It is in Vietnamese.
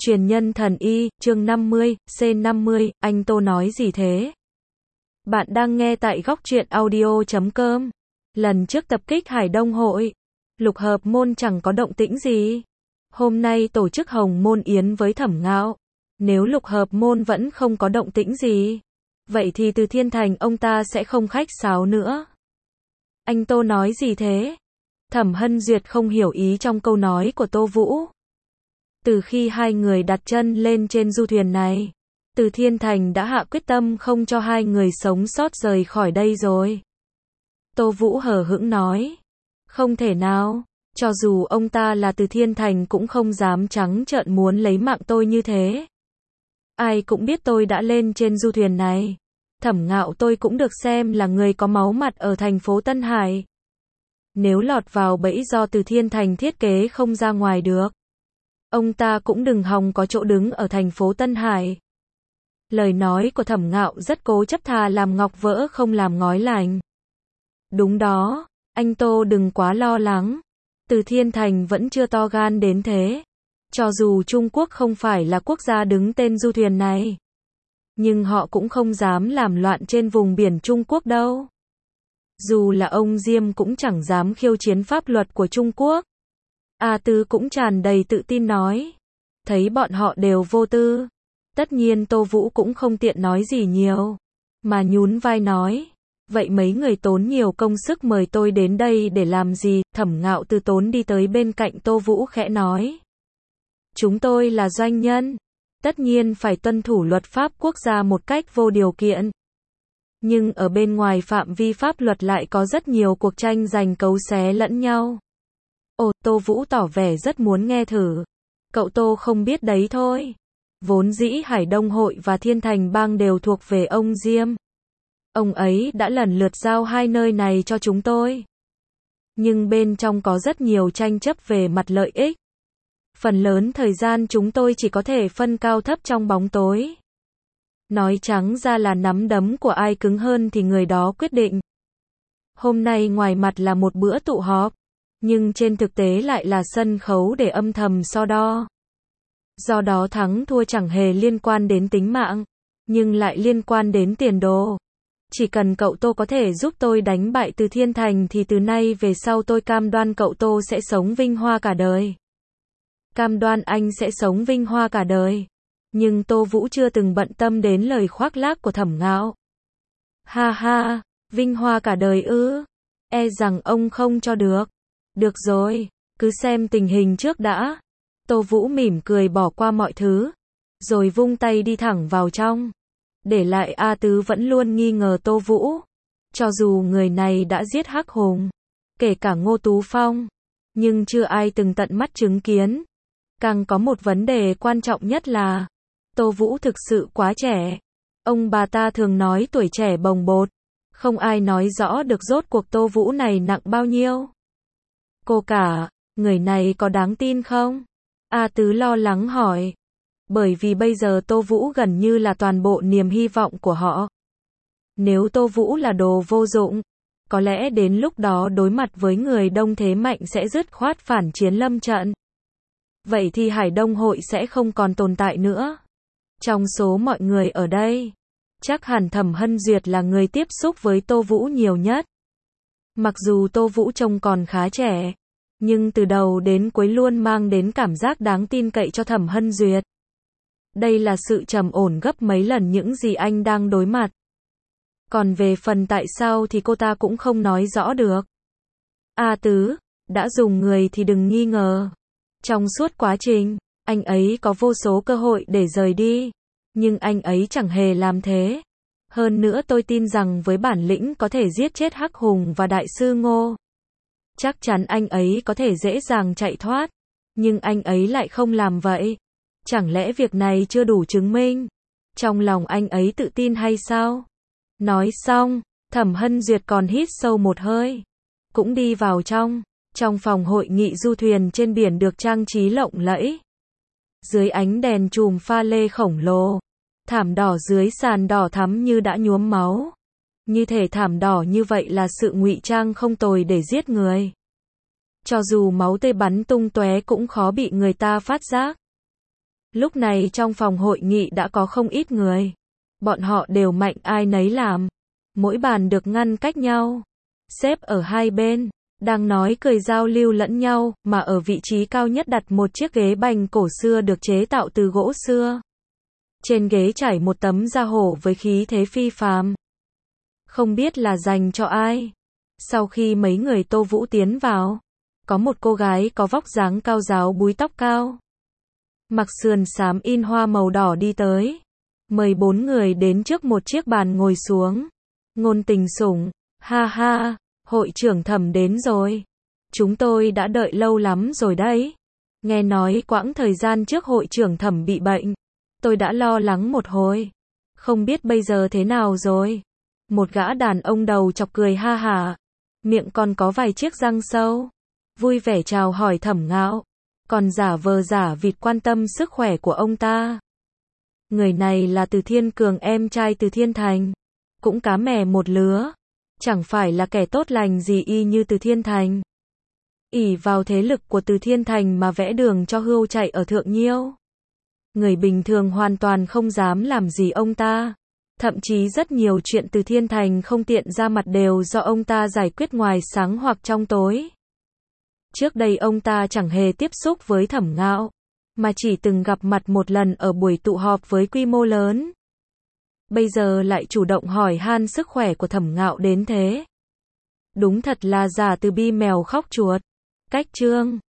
Truyền nhân thần y, chương 50, C50, anh Tô nói gì thế? Bạn đang nghe tại góc truyện audio.com. Lần trước tập kích Hải Đông hội, Lục Hợp Môn chẳng có động tĩnh gì. Hôm nay tổ chức Hồng Môn Yến với Thẩm Ngạo. Nếu Lục Hợp Môn vẫn không có động tĩnh gì, vậy thì từ Thiên Thành ông ta sẽ không khách sáo nữa. Anh Tô nói gì thế? Thẩm Hân Duyệt không hiểu ý trong câu nói của Tô Vũ. Từ khi hai người đặt chân lên trên du thuyền này, Từ Thiên Thành đã hạ quyết tâm không cho hai người sống sót rời khỏi đây rồi. Tô Vũ hờ hững nói, không thể nào, cho dù ông ta là Từ Thiên Thành cũng không dám trắng trợn muốn lấy mạng tôi như thế. Ai cũng biết tôi đã lên trên du thuyền này. Thẩm Ngạo tôi cũng được xem là người có máu mặt ở thành phố Tân Hải. Nếu lọt vào bẫy do Từ Thiên Thành thiết kế không ra ngoài được, ông ta cũng đừng hòng có chỗ đứng ở thành phố Tân Hải. Lời nói của Thẩm Ngạo rất cố chấp, thà làm ngọc vỡ không làm ngói lành. Đúng đó, anh Tô đừng quá lo lắng. Từ Thiên Thành vẫn chưa to gan đến thế. Cho dù Trung Quốc không phải là quốc gia đứng tên du thuyền này, nhưng họ cũng không dám làm loạn trên vùng biển Trung Quốc đâu. Dù là ông Diêm cũng chẳng dám khiêu chiến pháp luật của Trung Quốc. A Tứ cũng tràn đầy tự tin nói. Thấy bọn họ đều vô tư, tất nhiên Tô Vũ cũng không tiện nói gì nhiều, mà nhún vai nói, vậy mấy người tốn nhiều công sức mời tôi đến đây để làm gì? Thẩm Ngạo từ tốn đi tới bên cạnh Tô Vũ khẽ nói, chúng tôi là doanh nhân, tất nhiên phải tuân thủ luật pháp quốc gia một cách vô điều kiện. Nhưng ở bên ngoài phạm vi pháp luật lại có rất nhiều cuộc tranh giành cấu xé lẫn nhau. Ồ, Tô Vũ tỏ vẻ rất muốn nghe thử. Cậu Tô không biết đấy thôi. Vốn dĩ Hải Đông hội và Thiên Thành bang đều thuộc về ông Diêm. Ông ấy đã lần lượt giao hai nơi này cho chúng tôi. Nhưng bên trong có rất nhiều tranh chấp về mặt lợi ích. Phần lớn thời gian chúng tôi chỉ có thể phân cao thấp trong bóng tối. Nói trắng ra là nắm đấm của ai cứng hơn thì người đó quyết định. Hôm nay ngoài mặt là một bữa tụ họp, nhưng trên thực tế lại là sân khấu để âm thầm so đo. Do đó thắng thua chẳng hề liên quan đến tính mạng, nhưng lại liên quan đến tiền đồ. Chỉ cần cậu Tô có thể giúp tôi đánh bại Từ Thiên Thành thì từ nay về sau tôi cam đoan cậu Tô sẽ sống vinh hoa cả đời. Cam đoan anh sẽ sống vinh hoa cả đời. Nhưng Tô Vũ chưa từng bận tâm đến lời khoác lác của Thẩm Ngạo. Ha ha, vinh hoa cả đời ư? E rằng ông không cho được. Được rồi, cứ xem tình hình trước đã. Tô Vũ mỉm cười bỏ qua mọi thứ, rồi vung tay đi thẳng vào trong. Để lại A Tứ vẫn luôn nghi ngờ Tô Vũ. Cho dù người này đã giết Hắc Hùng, kể cả Ngô Tú Phong, nhưng chưa ai từng tận mắt chứng kiến. Càng có một vấn đề quan trọng nhất là Tô Vũ thực sự quá trẻ. Ông bà ta thường nói tuổi trẻ bồng bột. Không ai nói rõ được rốt cuộc Tô Vũ này nặng bao nhiêu. Cô cả, người này có đáng tin không? A Tứ lo lắng hỏi. Bởi vì bây giờ Tô Vũ gần như là toàn bộ niềm hy vọng của họ. Nếu Tô Vũ là đồ vô dụng, có lẽ đến lúc đó đối mặt với người đông thế mạnh sẽ dứt khoát phản chiến lâm trận. Vậy thì Hải Đông hội sẽ không còn tồn tại nữa. Trong số mọi người ở đây, chắc hẳn Thẩm Hân Duyệt là người tiếp xúc với Tô Vũ nhiều nhất. Mặc dù Tô Vũ trông còn khá trẻ, nhưng từ đầu đến cuối luôn mang đến cảm giác đáng tin cậy cho Thẩm Hân Duyệt. Đây là sự trầm ổn gấp mấy lần những gì anh đang đối mặt. Còn về phần tại sao thì cô ta cũng không nói rõ được. A Tứ, đã dùng người thì đừng nghi ngờ. Trong suốt quá trình, anh ấy có vô số cơ hội để rời đi, nhưng anh ấy chẳng hề làm thế. Hơn nữa tôi tin rằng với bản lĩnh có thể giết chết Hắc Hùng và Đại sư Ngô, chắc chắn anh ấy có thể dễ dàng chạy thoát. Nhưng anh ấy lại không làm vậy. Chẳng lẽ việc này chưa đủ chứng minh? Trong lòng anh ấy tự tin hay sao? Nói xong, Thẩm Hân Duyệt còn hít sâu một hơi, cũng đi vào trong. Trong phòng hội nghị du thuyền trên biển được trang trí lộng lẫy. Dưới ánh đèn chùm pha lê khổng lồ, thảm đỏ dưới sàn đỏ thắm như đã nhuốm máu. Như thể thảm đỏ như vậy là sự ngụy trang không tồi để giết người. Cho dù máu tươi bắn tung tóe cũng khó bị người ta phát giác. Lúc này trong phòng hội nghị đã có không ít người. Bọn họ đều mạnh ai nấy làm. Mỗi bàn được ngăn cách nhau. Xếp ở hai bên. Đang nói cười giao lưu lẫn nhau, mà ở vị trí cao nhất đặt một chiếc ghế bành cổ xưa được chế tạo từ gỗ xưa. Trên ghế trải một tấm da hổ với khí thế phi phàm. Không biết là dành cho ai. Sau khi mấy người Tô Vũ tiến vào, có một cô gái có vóc dáng cao ráo búi tóc cao. Mặc sườn xám in hoa màu đỏ đi tới. Mời 4 người đến trước một chiếc bàn ngồi xuống. Ngôn Tình sủng, ha ha, hội trưởng Thẩm đến rồi. Chúng tôi đã đợi lâu lắm rồi đấy. Nghe nói quãng thời gian trước hội trưởng Thẩm bị bệnh. Tôi đã lo lắng một hồi. Không biết bây giờ thế nào rồi. Một gã đàn ông đầu chọc cười ha hả. Miệng còn có vài chiếc răng sâu. Vui vẻ chào hỏi Thẩm Ngạo. Còn giả vờ giả vịt quan tâm sức khỏe của ông ta. Người này là Từ Thiên Cường, em trai Từ Thiên Thành. Cũng cá mè một lứa. Chẳng phải là kẻ tốt lành gì y như Từ Thiên Thành. Ỷ vào thế lực của Từ Thiên Thành mà vẽ đường cho Hưu chạy ở Thượng Nhiêu. Người bình thường hoàn toàn không dám làm gì ông ta. Thậm chí rất nhiều chuyện Từ Thiên Thành không tiện ra mặt đều do ông ta giải quyết ngoài sáng hoặc trong tối. Trước đây ông ta chẳng hề tiếp xúc với Thẩm Ngạo, mà chỉ từng gặp mặt một lần ở buổi tụ họp với quy mô lớn. Bây giờ lại chủ động hỏi han sức khỏe của Thẩm Ngạo đến thế. Đúng thật là giả từ bi mèo khóc chuột. Cách chương